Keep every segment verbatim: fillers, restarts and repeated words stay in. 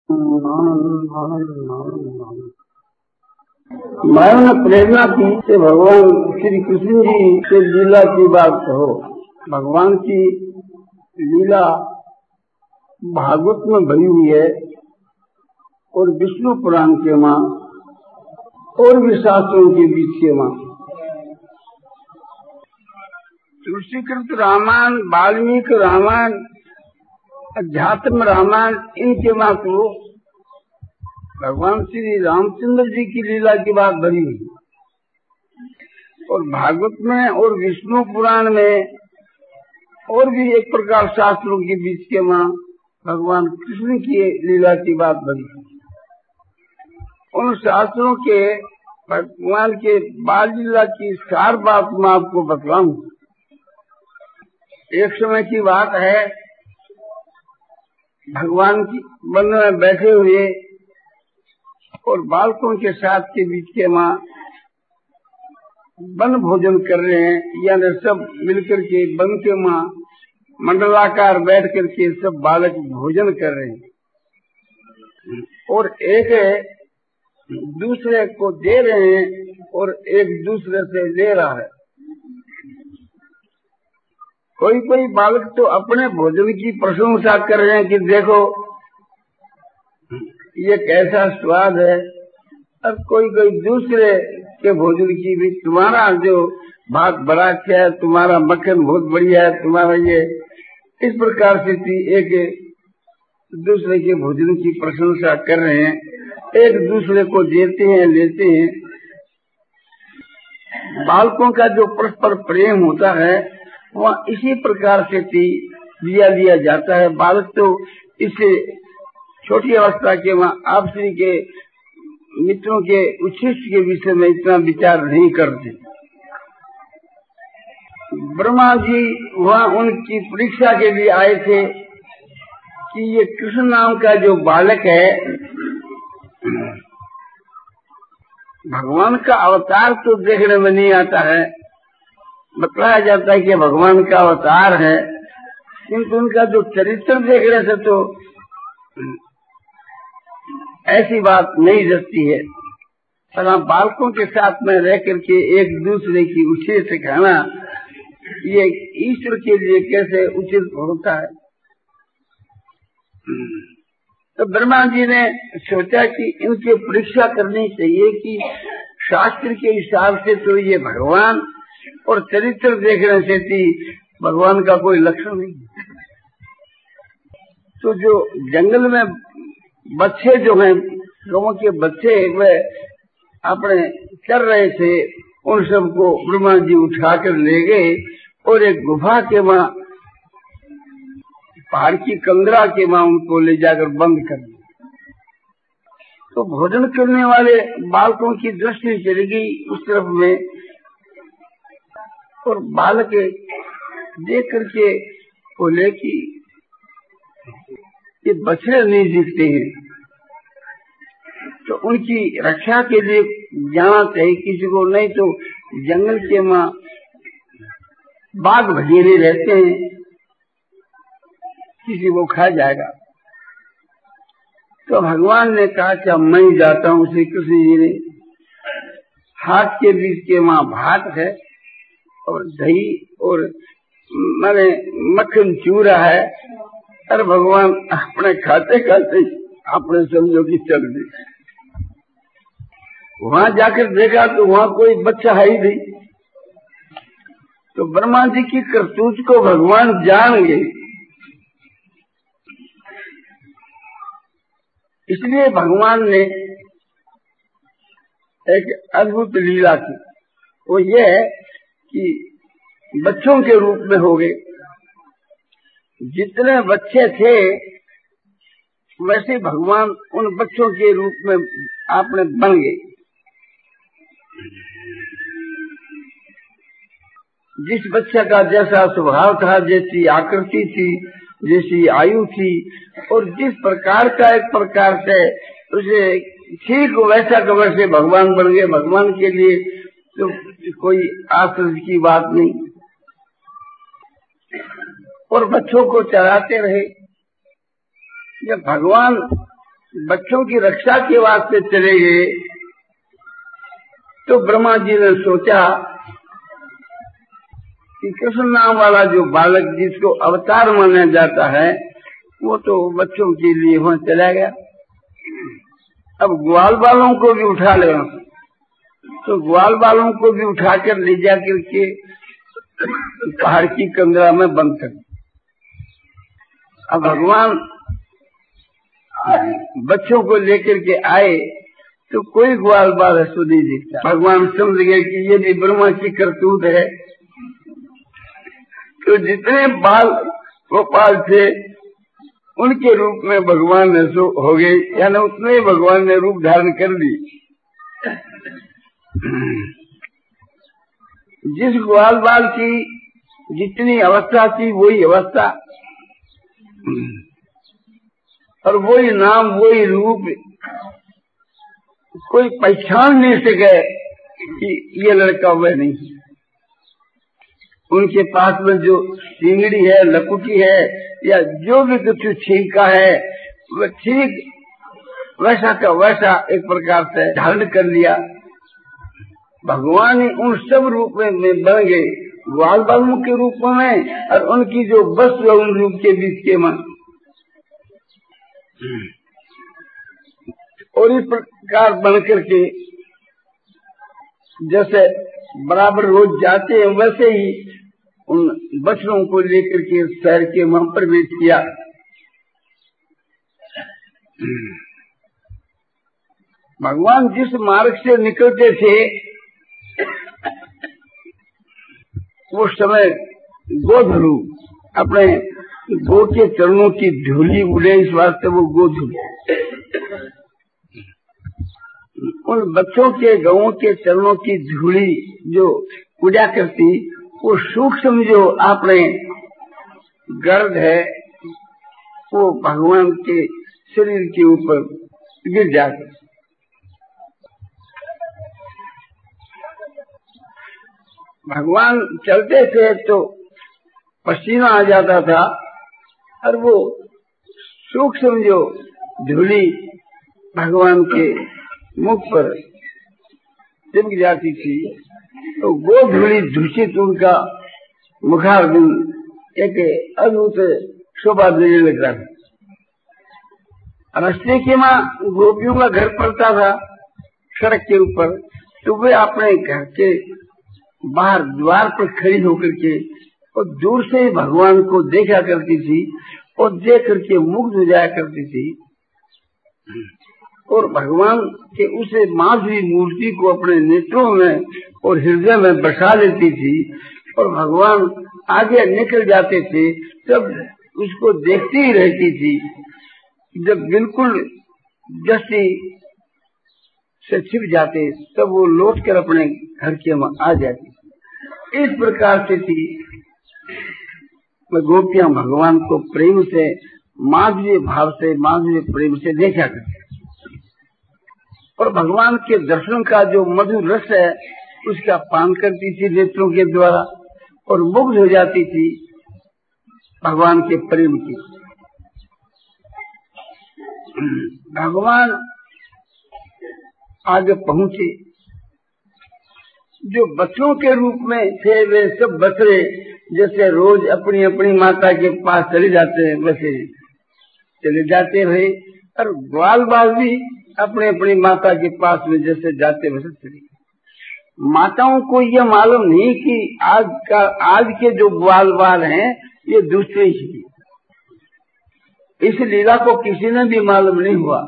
मैंने प्रेरणा की कि भगवान श्री कृष्ण जी से लीला की बात कहो। भगवान की लीला भागवत में भरी हुई है और विष्णु पुराण के माँ और भी शास्त्रों के बीच के माँ। तुलसीकृत रामायण, वाल्मीकि रामायण, अध्यात्म रामायण, इनके माँ को भगवान श्री रामचंद्र जी की लीला की बात भरी हुई और भागवत में और विष्णु पुराण में और भी एक प्रकार शास्त्रों के बीच के माँ भगवान कृष्ण की लीला की बात भरी। उन शास्त्रों के भगवान के बाल लीला की सार बात मैं आपको बतलाऊं। एक समय की बात है, भगवान की वन में बैठे हुए और बालकों के साथ के बीच के माँ वन भोजन कर रहे हैं, यानी सब मिलकर के वन के माँ मंडलाकार बैठ करके सब बालक भोजन कर रहे हैं और एक दूसरे को दे रहे हैं और एक दूसरे से ले रहा है। कोई कोई बालक तो अपने भोजन की प्रशंसा कर रहे हैं कि देखो ये कैसा स्वाद है, और कोई कोई दूसरे के भोजन की भी, तुम्हारा जो भात बड़ा अच्छा है, तुम्हारा मक्खन बहुत बढ़िया है, तुम्हारा ये, इस प्रकार से एक दूसरे के भोजन की प्रशंसा कर रहे हैं, एक दूसरे को देते हैं लेते हैं। बालकों का जो परस्पर प्रेम होता है वह इसी प्रकार से लिया लिया जाता है। बालक तो इससे छोटी अवस्था के वहाँ आपसी के मित्रों के उच्छिष्ट के विषय में इतना विचार नहीं करते। ब्रह्मा जी वहाँ उनकी परीक्षा के लिए आए थे कि ये कृष्ण नाम का जो बालक है, भगवान का अवतार तो देखने में नहीं आता है, बताया जाता है कि भगवान का अवतार है, किंतु उनका जो चरित्र देखने से तो ऐसी बात नहीं जचती है। पर हम बालकों के साथ में रह करके एक दूसरे की उचित सिखाना, ये ईश्वर के लिए कैसे उचित होता है। तो ब्रह्मा जी ने सोचा कि इनकी परीक्षा करनी चाहिए कि शास्त्र के हिसाब से तो ये भगवान और चरित्र देखने से थी भगवान का कोई लक्षण नहीं। तो जो जंगल में बच्चे जो हैं, लोगों के बच्चे वे अपने चल रहे थे, उन सबको ब्रह्मा जी उठाकर ले गए और एक गुफा के वहाँ पहाड़ की कंदरा के वहाँ उनको ले जाकर बंद कर दिया। तो भोजन करने वाले बालकों की दृष्टि चली गई उस तरफ में और बालक देख करके बोले कि ये बछड़े नहीं दिखते हैं, तो उनकी रक्षा के लिए जाना चाहिए किसी को, नहीं तो जंगल के माँ बाघ भगेरे रहते हैं, किसी को खा जाएगा। तो भगवान ने कहा कि अब मैं ही जाता हूँ। श्री कृष्ण जी ने हाथ के बीच के माँ भात है और दही और मैंने मक्खन चूरा है, और भगवान अपने खाते खाते अपने समझो की चल दी। वहां जाकर देखा तो वहां कोई बच्चा है ही नहीं। तो ब्रह्मा जी की करतूत को भगवान जान गए, इसलिए भगवान ने एक अद्भुत लीला की। वो ये है कि बच्चों के रूप में हो गए। जितने बच्चे थे वैसे भगवान उन बच्चों के रूप में आपने बन गए। जिस बच्चे का जैसा स्वभाव था, जैसी आकृति थी, जैसी आयु थी, और जिस प्रकार का एक प्रकार से उसे ठीक वैसा का वैसे भगवान बन गए। भगवान के लिए तो कोई आश्चर्य की बात नहीं। और बच्चों को चलाते रहे। जब भगवान बच्चों की रक्षा के वास्ते चले गए तो ब्रह्मा जी ने सोचा कि कृष्ण नाम वाला जो बालक जिसको अवतार माना जाता है वो तो बच्चों के लिए वहां चला गया। अब ग्वाल बालों को भी उठा ले, तो ग्वाल बालों को भी उठाकर ले जाकर के पहाड़ की कंदरा में बंद कर। अब भगवान बच्चों को लेकर के आए तो कोई ग्वाल बाल ऐसो नहीं दिखता। भगवान समझ गए कि ये भी ब्रह्मा की करतूत है। तो जितने बाल गोपाल थे उनके रूप में भगवान ने सो हो गए, यानी उतने ही भगवान ने रूप धारण कर ली। जिस ग्वाल बाल की जितनी अवस्था थी वही अवस्था और वही नाम वही रूप, कोई पहचान नहीं सके कि ये लड़का वह नहीं। उनके पास में जो सिंगड़ी है, लकुटी है या जो भी कुछ छींका है वह ठीक वैसा का वैसा एक प्रकार से धारण कर लिया। भगवान उन सब रूप में बन गए, ग्वाल बालों के रूप में और उनकी जो वस्तु है उन रूप के बीच के मन। और इस प्रकार बनकर के जैसे बराबर रोज जाते हैं वैसे ही उन बच्चों को लेकर के शहर के वहां प्रवेश किया। भगवान जिस मार्ग से निकलते थे उस समय गोधरू अपने गो के चरणों की धूली उड़े, इस वास्ते वो गोधरू उन बच्चों के गौं के चरणों की धूली जो उड़ा करती वो सूक्ष्म जो आपने गर्द है वो भगवान के शरीर के ऊपर गिर जाती। भगवान चलते थे तो पसीना आ जाता था और वो सूक्ष्म जो धूली भगवान के मुख पर चिपक जाती थी तो वो धूली दूषित उनका मुखारबिंद एक अद्भुत शोभा देने लगता था। रास्ते के माँ गोपियों का घर पड़ता था सड़क के ऊपर, तो वे अपने घर के बाहर द्वार पर खड़ी होकर के और दूर से ही भगवान को देखा करती थी और देख करके मुग्ध हो जाया करती थी और भगवान के उस माधुरी मूर्ति को अपने नेत्रों में और हृदय में बसा लेती थी और भगवान आगे निकल जाते थे तब उसको देखती ही रहती थी। जब बिल्कुल दृष्टि से छिप जाते तब वो लौट कर अपने घर के आ जाती। इस प्रकार से थी गोपियां भगवान को प्रेम से माधुर्य भाव से माधुर्य प्रेम से देखा करते और भगवान के दर्शन का जो मधुर रस है उसका पान करती थी नेत्रों के द्वारा और मुग्ध हो जाती थी भगवान के प्रेम की। भगवान आगे पहुंचे, जो बच्चों के रूप में थे वे सब बछड़े जैसे रोज अपनी अपनी माता के पास चले जाते हैं वैसे चले जाते रहे और ग्वाल बाल भी अपने अपनी माता के पास में जैसे जाते वैसे चले। माताओं को यह मालूम नहीं कि आज का आज के जो ग्वाल बाल हैं ये दूसरे ही। इस लीला को किसी ने भी मालूम नहीं हुआ।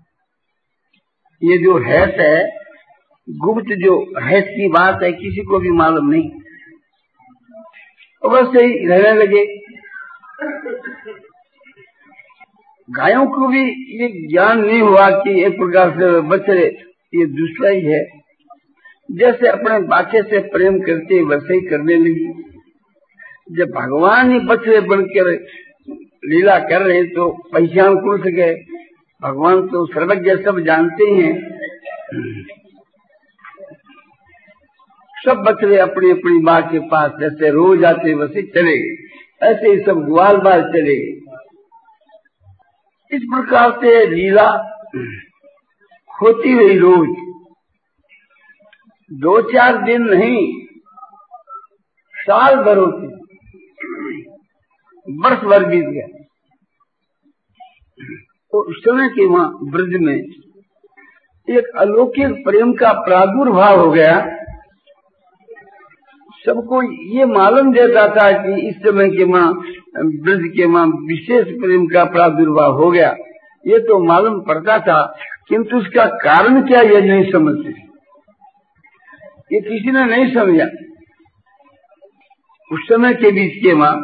ये जो हैत है गुप्त जो हैत की बात है किसी को भी मालूम नहीं, वैसे ही रहने लगे। गायों को भी ये ज्ञान नहीं हुआ कि एक प्रकार से बछड़े ये दूसरा ही है। जैसे अपने बाचे से प्रेम करते वैसे ही करने लगी। जब भगवान ही बछड़े बनकर लीला कर रहे तो पहचान कौन सके। भगवान तो सर्वज्ञ सब जानते हैं। सब बछड़े अपनी अपनी माँ के पास जैसे रोज आते वैसे चले गए, ऐसे ही सब ग्वाल बाल चले गए। इस प्रकार से लीला होती हुई रोज दो चार दिन नहीं, साल भर होती, वर्ष भर बीत गया। तो उस समय के वहां ब्रज में एक अलौकिक प्रेम का प्रादुर्भाव हो गया। सबको ये मालूम देता था कि इस समय के मां ब्रज के मां विशेष प्रेम का प्रादुर्भाव हो गया, ये तो मालूम पड़ता था, किंतु उसका कारण क्या ये नहीं समझते, ये किसी ने नहीं समझा। उस समय के बीच के मां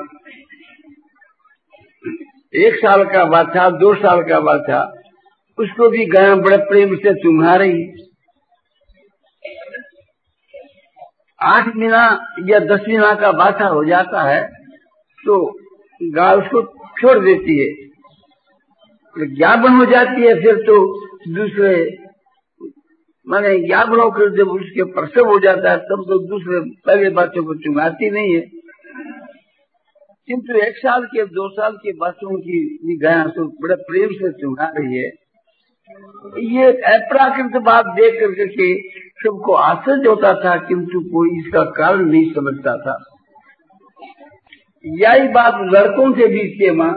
एक साल का बाछा, दो साल का बाछा, उसको भी गाय बड़े प्रेम से चुम्हा रही। आठ महीना या दस महीना का बाछा हो जाता है तो गाय उसको छोड़ देती है, ज्ञापन हो जाती है, फिर तो दूसरे माने ज्ञापन होकर जब उसके प्रसव हो जाता है तब तो दूसरे पहले बच्चों को चुमाती नहीं है। किंतु एक साल के दो साल के बच्चों की गाय तो बड़े प्रेम से चुमा रही है। ये अप्राकृत बात देख करके सबको आश्चर्य होता था, किंतु कोई इसका कारण नहीं समझता था। यही बात लड़कों के बीच के मां,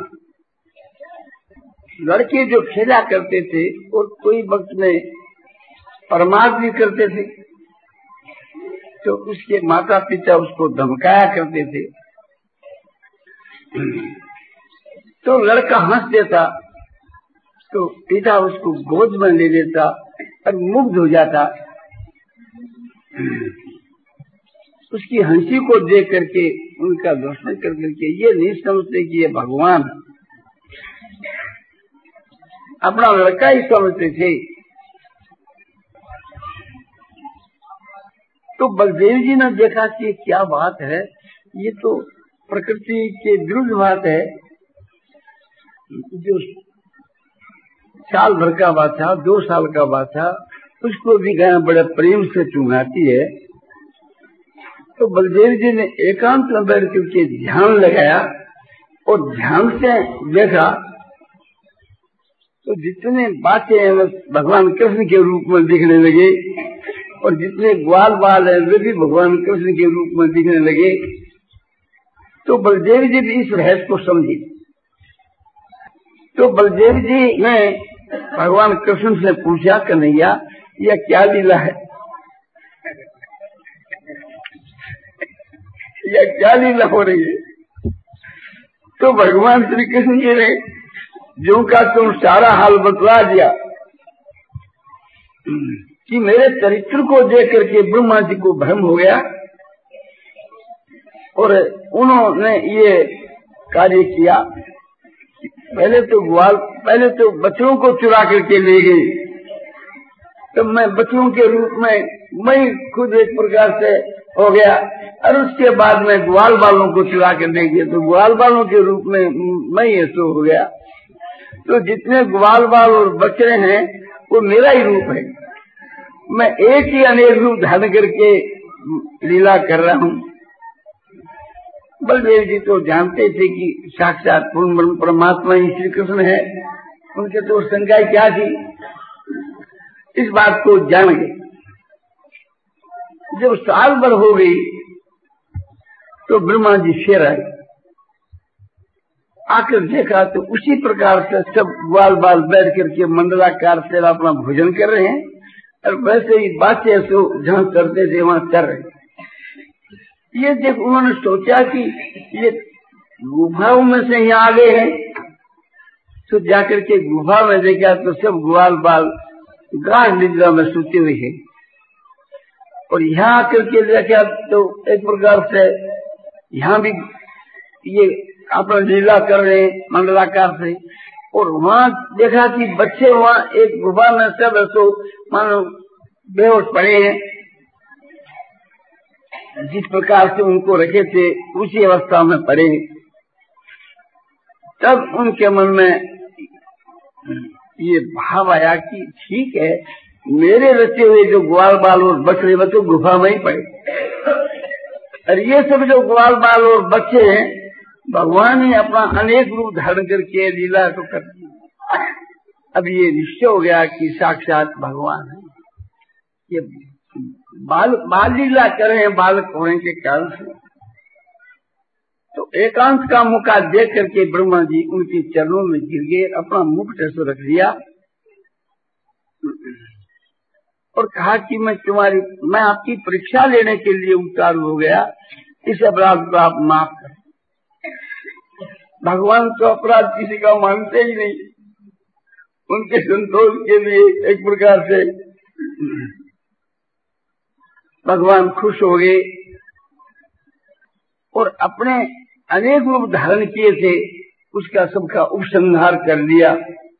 लड़के जो खेला करते थे और कोई वक्त में प्रमाद भी करते थे तो उसके माता पिता उसको धमकाया करते थे। तो लड़का हंस देता तो पिता उसको गोद में ले लेता और मुग्ध हो जाता। उसकी हंसी को देख करके, उनका दर्शन कर करके ये नहीं समझते कि ये भगवान, अपना लड़का ही समझते थे। तो बलदेव जी ने देखा कि क्या बात है, ये तो प्रकृति के विरुद्ध बात है। जो साल भर का बाछा, दो साल का बाछा, उसको भी गाय बड़े प्रेम से चुंगाती है। तो बलदेव जी ने एकांत में बैठ करके ध्यान लगाया और ध्यान से देखा तो जितने बातें हैं भगवान कृष्ण के रूप में दिखने लगे और जितने ग्वाल बाल है वे भी भगवान कृष्ण के रूप में दिखने लगे। तो बलदेव जी भी इस रहस्य को समझे। तो बलदेव जी ने भगवान कृष्ण से पूछा, कन्हैया यह क्या लीला है, यह क्या लीला हो रही है? तो भगवान श्री कृष्ण जी ने जो का तुम सारा हाल बतला दिया कि मेरे चरित्र को देख करके ब्रह्मा जी को भ्रम हो गया और उन्होंने ये कार्य किया। पहले तो ग्वाल पहले तो बच्चों को चुरा करके ले गई, तो मैं बच्चों के रूप में मैं खुद एक प्रकार से हो गया और उसके बाद में ग्वाल बालों को चुरा कर ले गए तो ग्वाल बालों के रूप में मैं ये सो हो गया। तो जितने ग्वाल बाल और बच्चे हैं वो मेरा ही रूप है, मैं एक ही अनेक रूप धारण करके लीला कर रहा हूँ। बलदेव जी तो जानते थे कि साक्षात पूर्ण परमात्मा ही श्री कृष्ण है, उनके तो शंका क्या थी, इस बात को जान गए। जब साल भर हो गई तो ब्रह्मा जी फिर आए, आकर देखा तो उसी प्रकार से सब ग्वाल बाल बैठ करके मंडलाकार से अपना भोजन कर रहे हैं और वैसे ही बातें तो जहाँ करते थे वहां कर रहे। ये देख उन्होंने सोचा कि ये गुफाओं में से यहाँ आ गए हैं, तो जाकर के गुफा में देखा तो सब ग्वाल बाल गाढ़ निद्रा में सोते हुए हैं और यहाँ आकर के देखा तो एक प्रकार से यहाँ भी ये अपना लीला कर रहे हैं मंडलाकार से। और वहाँ देखा कि बच्चे वहाँ एक गुफा में सब तो मानो बेहोश पड़े हैं, जिस प्रकार से उनको रखे थे उसी अवस्था में पड़े। तब उनके मन में ये भाव आया कि ठीक है, मेरे रचे हुए जो ग्वाल बाल और बच्चे वो तो गुफा में ही पड़े और ये सब जो ग्वाल बाल और बच्चे हैं भगवान ने अपना अनेक रूप धारण करके लीला को कर दिया। अब ये निश्चय हो गया कि साक्षात भगवान है। ये बाल बाल लीला कर रहे हैं बालक होने के कारण से। तो एकांत का मौका देख करके ब्रह्मा जी उनके चरणों में गिर गए, अपना मुकुट ऐसे रख दिया और कहा कि मैं तुम्हारी मैं आपकी परीक्षा लेने के लिए उतारू हो गया, इस अपराध को आप माफ करें। भगवान तो अपराध किसी का मानते ही नहीं, उनके संतोष के लिए एक प्रकार से भगवान खुश हो गए और अपने अनेक रूप धारण किए थे, उसका सबका उपसंहार कर लिया।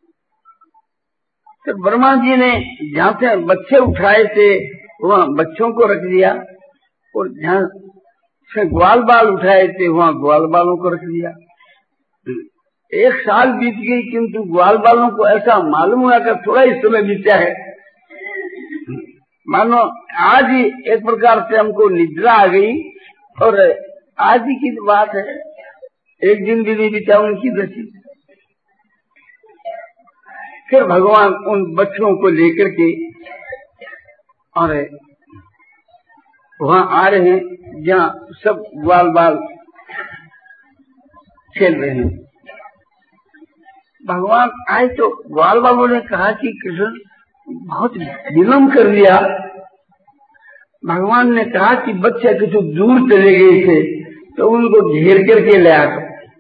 तो ब्रह्मा जी ने जहाँ से बच्चे उठाए थे वहाँ बच्चों को रख दिया और जहाँ से ग्वाल बाल उठाए थे वहाँ ग्वाल बालों को रख दिया। एक साल बीत गई किंतु ग्वाल बालों को ऐसा मालूम हुआ कि थोड़ा ही समय बीता है, मानो आज ही एक प्रकार से हमको निद्रा आ गई और आज ही की बात है, एक दिन भी नहीं बीता उनकी दृष्टि। फिर भगवान उन बच्चों को लेकर के और वहाँ आ रहे हैं जहाँ सब ग्वाल बाल खेल रहे हैं। भगवान आए तो ग्वाल बालों ने कहा कि कृष्ण बहुत विलम्ब कर लिया। भगवान ने कहा कि बच्चे कुछ दूर चले गए थे तो उनको घेर करके ले आ।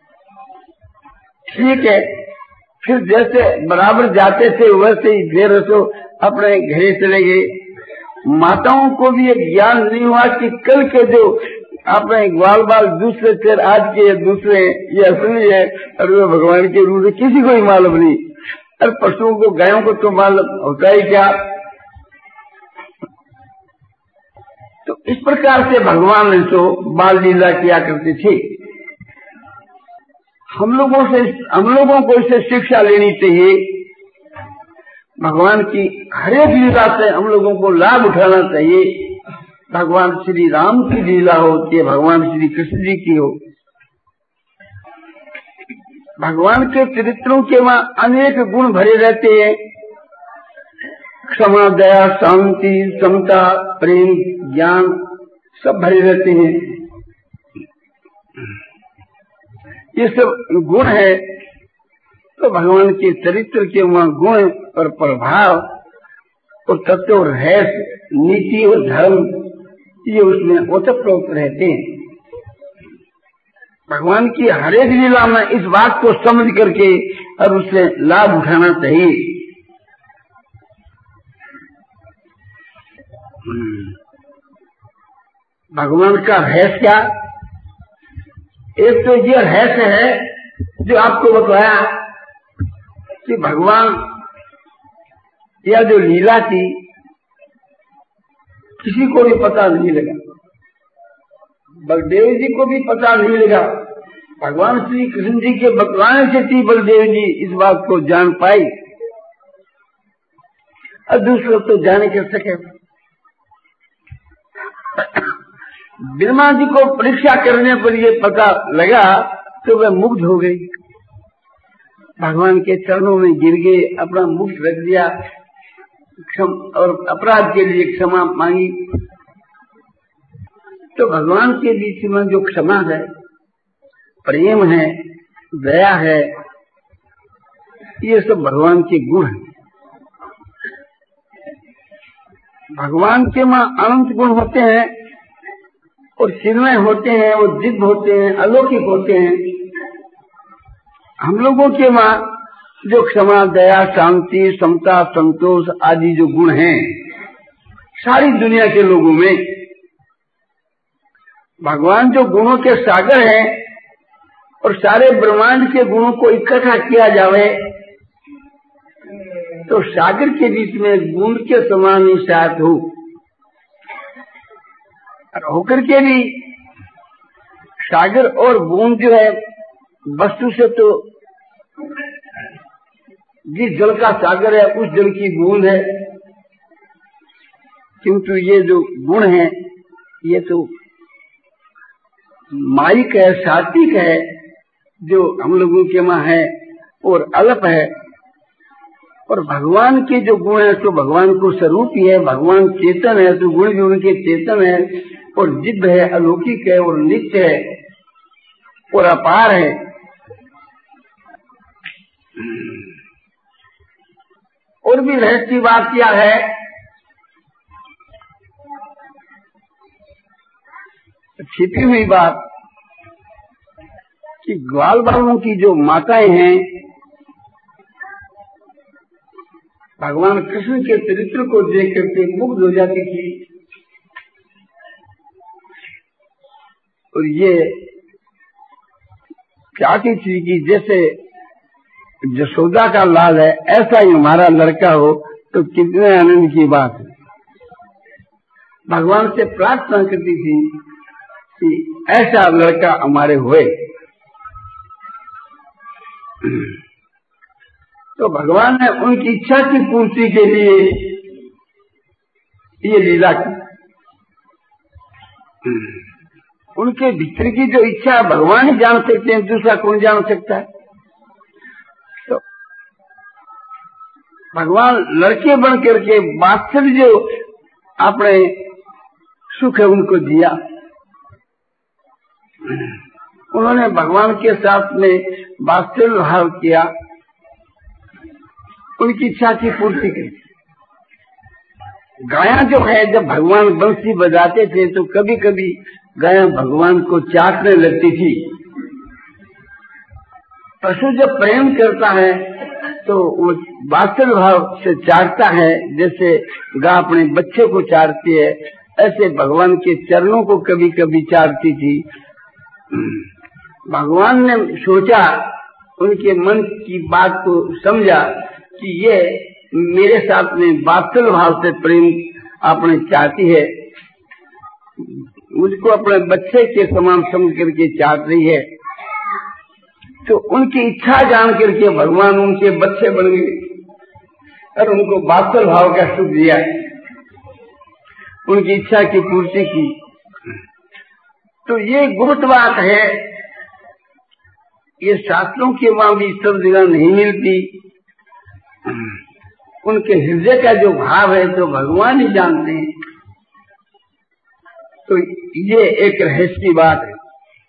ठीक है, फिर जैसे बराबर जाते थे वैसे ही घेर तो अपने घरे चले गए। माताओं को भी एक ज्ञान नहीं हुआ कि कल के जो अपने ग्वाल बाल दूसरे थे आज के दूसरे ये असली है और वे भगवान के रूप में किसी को ही मालूम नहीं। और पशुओं को गायों को तो मालूम होता ही क्या। तो इस प्रकार से भगवान ने तो बाल लीला किया करते थे। हम लोगों से हम लोगों को इससे शिक्षा लेनी चाहिए। भगवान की हर एक लीला से हम लोगों को लाभ उठाना चाहिए। भगवान श्री राम की लीला हो कि भगवान श्री कृष्ण जी की हो, भगवान के चरित्रों के वहाँ अनेक गुण भरे रहते हैं। क्षमा, दया, शांति, समता, प्रेम, ज्ञान सब भरे रहते हैं। ये सब गुण है तो भगवान के चरित्र के वहाँ गुण और प्रभाव और तत्व और रहस्य, नीति और धर्म ये उसमें ओतप्रोत रहते हैं। भगवान की हर एक लीला में इस बात को समझ करके और उससे लाभ उठाना चाहिए। भगवान का रहस्य क्या? एक तो ये रहस्य है जो आपको बताया कि भगवान यह जो लीला थी किसी को भी पता नहीं लगा, बलदेव जी को भी पता नहीं लगा। भगवान श्री कृष्ण जी के बतलाने से थी बलदेव जी इस बात को जान पाई और दूसरों तो जाने कर सके। ब्रह्मा जी को परीक्षा करने पर ये पता लगा तो वह मुग्ध हो गई, भगवान के चरणों में गिर गए, अपना मुख रख दिया क्षम और अपराध के लिए क्षमा मांगी। तो भगवान के बीच में जो क्षमा है, प्रेम है, दया है, ये सब भगवान के गुण हैं। भगवान के मां अनंत गुण होते हैं और चिन्मय होते हैं, वो दिव्य होते हैं, अलौकिक होते हैं। हम लोगों के मां जो क्षमा, दया, शांति, समता, संतोष आदि जो गुण हैं सारी दुनिया के लोगों में, भगवान जो गुणों के सागर हैं और सारे ब्रह्मांड के गुणों को इकट्ठा किया जावे तो सागर के बीच में बूंद के समान ही साथ हो और होकर के भी सागर और बूंद जो है वस्तु से तो जिस जल का सागर है उस जल की बूंद है, किंतु ये जो गुण है ये तो माइक है, सात्विक है, जो हम लोगों के वहां है और अल्प है। और भगवान के जो गुण है तो भगवान को स्वरूप ही है। भगवान चेतन है तो गुण भी उनके चेतन है, और दिव्य है, अलौकिक है, और नित्य है, और अपार है। और भी रहस्य बात क्या है छिपी हुई बात कि ग्वाल बालों की जो माताएं हैं भगवान कृष्ण के चरित्र को देख करके मुग्ध हो जाती थी। और ये चाहती थी कि जैसे जसोदा का लाल है ऐसा ही हमारा लड़का हो, तो कितने आनंद की बात है। भगवान से प्रार्थना करती थी कि ऐसा लड़का हमारे हुए। तो भगवान ने उनकी इच्छा की पूर्ति के लिए ये लीला की। उनके भीतर की जो इच्छा है भगवान ही जान सकते हैं, दूसरा कौन जान सकता है। तो भगवान लड़के बन करके वात्सल्य जो अपने सुख है उनको दिया। उन्होंने भगवान के साथ में वात्सल्य भाव किया, उनकी इच्छा की पूर्ति की। गाया जो है जब भगवान बंसी बजाते थे तो कभी कभी गाया भगवान को चाटने लगती थी। पशु जब प्रेम करता है तो वो वात्सल्य भाव से चाटता है, जैसे गाय अपने बच्चे को चाटती है, ऐसे भगवान के चरणों को कभी कभी चाटती थी। भगवान ने सोचा, उनके मन की बात को समझा कि ये मेरे साथ में वात्सल्य भाव से प्रेम आपने चाहती है, मुझको अपने बच्चे के समान समझ करके चाहती रही है। तो उनकी इच्छा जान करके भगवान उनके बच्चे बन गए और उनको वात्सल्य भाव का सुख दिया, उनकी इच्छा की पूर्ति की। तो ये गुप्त बात है, ये शास्त्रों के वहां भी सब जगह नहीं मिलती। उनके हृदय का जो भाव है तो भगवान ही जानते हैं। तो ये एक रहस्य की बात है।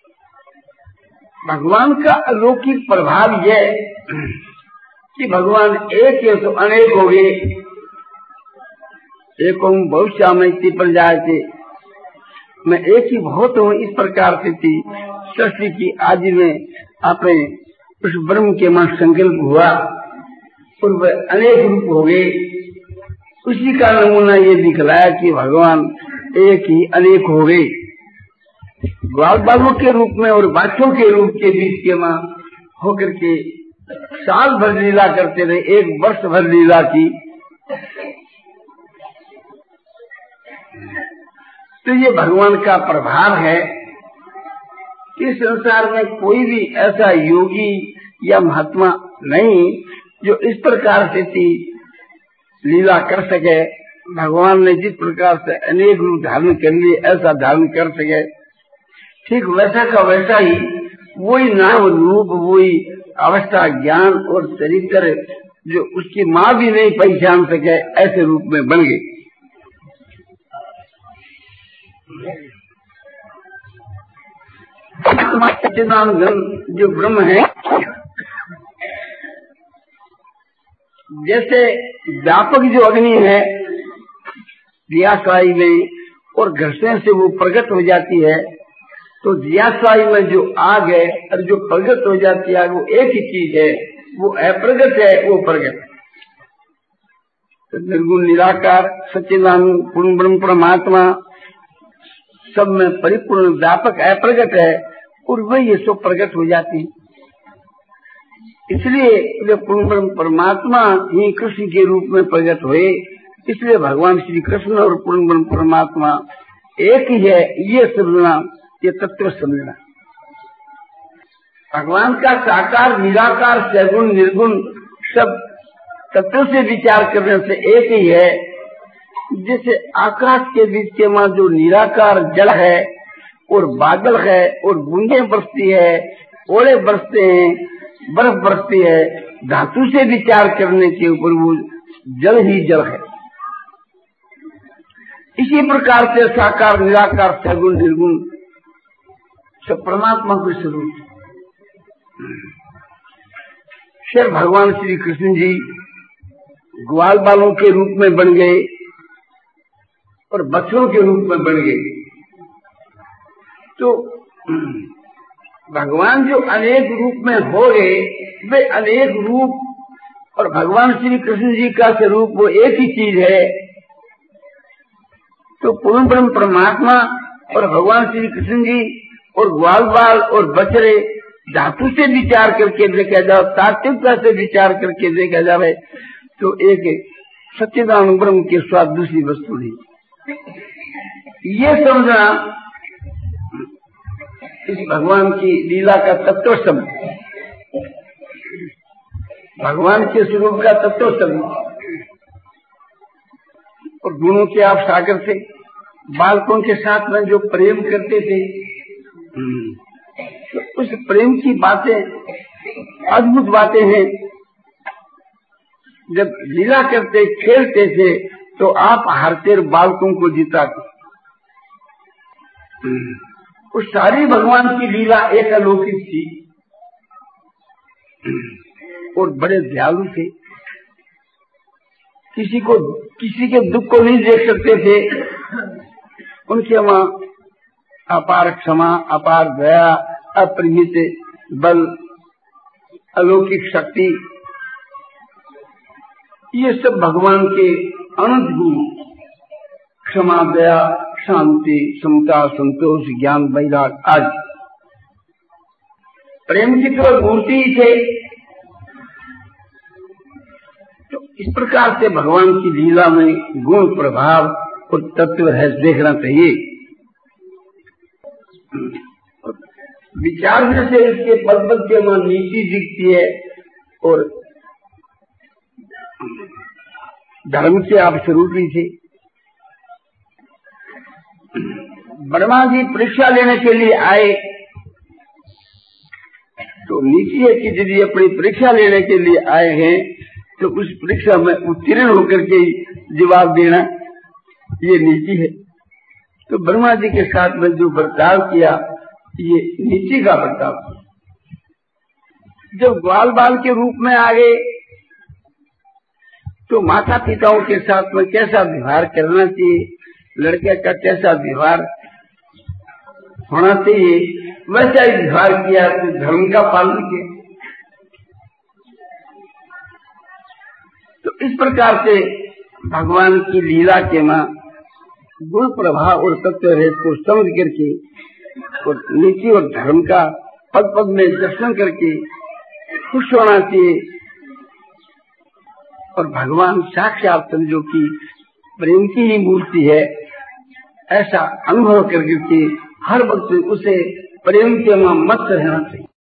भगवान का अलौकिक प्रभाव यह कि भगवान एक है तो अनेक हो गए। एक हम बहुत सामयती पर जाए थे, मैं एक ही बहुत हूँ, इस प्रकार से थी सृष्टि की आज में अपने उस ब्रह्म के मन संकल्प हुआ और वह अनेक रूप हो गए। उसी का नमूना ये दिखलाया कि भगवान एक ही अनेक हो गए। ग्वाल बालों के रूप में और बच्चों के रूप के बीच के मां होकर के साल भर लीला करते रहे, एक वर्ष भर लीला की। तो ये भगवान का प्रभाव है कि संसार में कोई भी ऐसा योगी या महात्मा नहीं जो इस प्रकार से थी लीला कर सके। भगवान ने जिस प्रकार से अनेक रूप धारण कर लिए ऐसा धारण कर सके, ठीक वैसा का वैसा ही वही नाम रूप, वही अवस्था, ज्ञान और चरित्र जो उसकी माँ भी नहीं पहचान सके ऐसे रूप में बन गई। जो ब्रह्म है, जैसे व्यापक जो अग्नि है दियाशाही में और घर्षण से वो प्रकट हो जाती है, तो दियाशाही में जो आग है और जो प्रकट हो जाती है वो एक ही चीज है, वो अप्रगट है, वो प्रगट। तो निर्गुण निराकार सच्चिदानंद पूर्ण ब्रह्म परमात्मा सब में परिपूर्ण व्यापक अप्रगट है और वही ये सब प्रकट हो जाती है। इसलिए वे पूर्ण ब्रह्म परमात्मा ही कृष्ण के रूप में प्रकट हुए। इसलिए भगवान श्री कृष्ण और पूर्ण ब्रह्म परमात्मा एक ही है, ये समझना, ये तत्व समझना। भगवान का साकार निराकार सगुण निर्गुण सब तत्व से विचार करने से एक ही है। जैसे आकाश के बीच के मां जो निराकार जल है और बादल है और बूंदें बरसती है, ओले बरसते हैं, बर्फ बरसती है, धातु से विचार करने के ऊपर वो जल ही जल है। इसी प्रकार से साकार निराकार सगुण निर्गुण सब परमात्मा के स्वरूप। फिर भगवान श्री कृष्ण जी ग्वाल बालों के रूप में बन गए और बच्चों के रूप में बन गए। तो भगवान जो अनेक रूप में हो गए, वे अनेक रूप और भगवान श्री कृष्ण जी का स्वरूप वो एक ही चीज है। तो पूर्ण ब्रह्म परमात्मा और भगवान श्री कृष्ण जी और ग्वाल बाल और बछड़े धातु से विचार करके देखा जाए, तात्विकता से विचार करके देखा जाए तो एक सच्चिदानंद ब्रह्म के स्वाद दूसरी वस्तु नहीं। ये समझना इस भगवान की लीला का तत्व समझ, भगवान के स्वरूप का तत्व समझ। और गुणों के आप सागर थे, बालकों के साथ में जो प्रेम करते थे, तो उस प्रेम की बातें अद्भुत बातें हैं। जब लीला करते खेलते थे तो आप हारते बालकों को जिताते। उस सारी भगवान की लीला एक अलौकिक थी और बड़े दयालु थे। किसी को किसी के दुख को नहीं देख सकते थे। उनके वहां अपार क्षमा, अपार दया, अपरिमित बल, अलौकिक शक्ति, ये सब भगवान के अनंत गुण, क्षमा, दया, शांति, समता, संतोष, ज्ञान, वैराग आदि प्रेम की तो मूर्ति ही थे। तो इस प्रकार से भगवान की लीला में गुण, प्रभाव और तत्व है, देखना चाहिए। विचार से इसके पद पद के वहां नीति दिखती है और धर्म के आप स्वरूप ही थे। ब्रह्मा जी परीक्षा लेने के लिए आए तो नीति है कि यदि अपनी परीक्षा लेने के लिए आए हैं तो उस परीक्षा में उत्तीर्ण होकर के जवाब देना, ये नीति है। तो ब्रह्मा जी के साथ में जो बर्ताव किया, ये नीति का बर्ताव। जब ग्वाल बाल के रूप में आ गए तो माता पिताओं के साथ में कैसा व्यवहार करना चाहिए, लड़के का कैसा व्यवहार होना चाहिए, वैसा ही व्यवहार किया, तो धर्म का पालन किया। तो इस प्रकार से भगवान की लीला के मां गुण, प्रभाव और तत्व रहित को समझ करके और नीति और धर्म का पद पद में दर्शन करके खुश होना चाहिए। और भगवान साक्षात समझो कि प्रेम की ही मूर्ति है, ऐसा अनुभव करके हर वक्त उसे प्रेम के मां मत रहना चाहिए।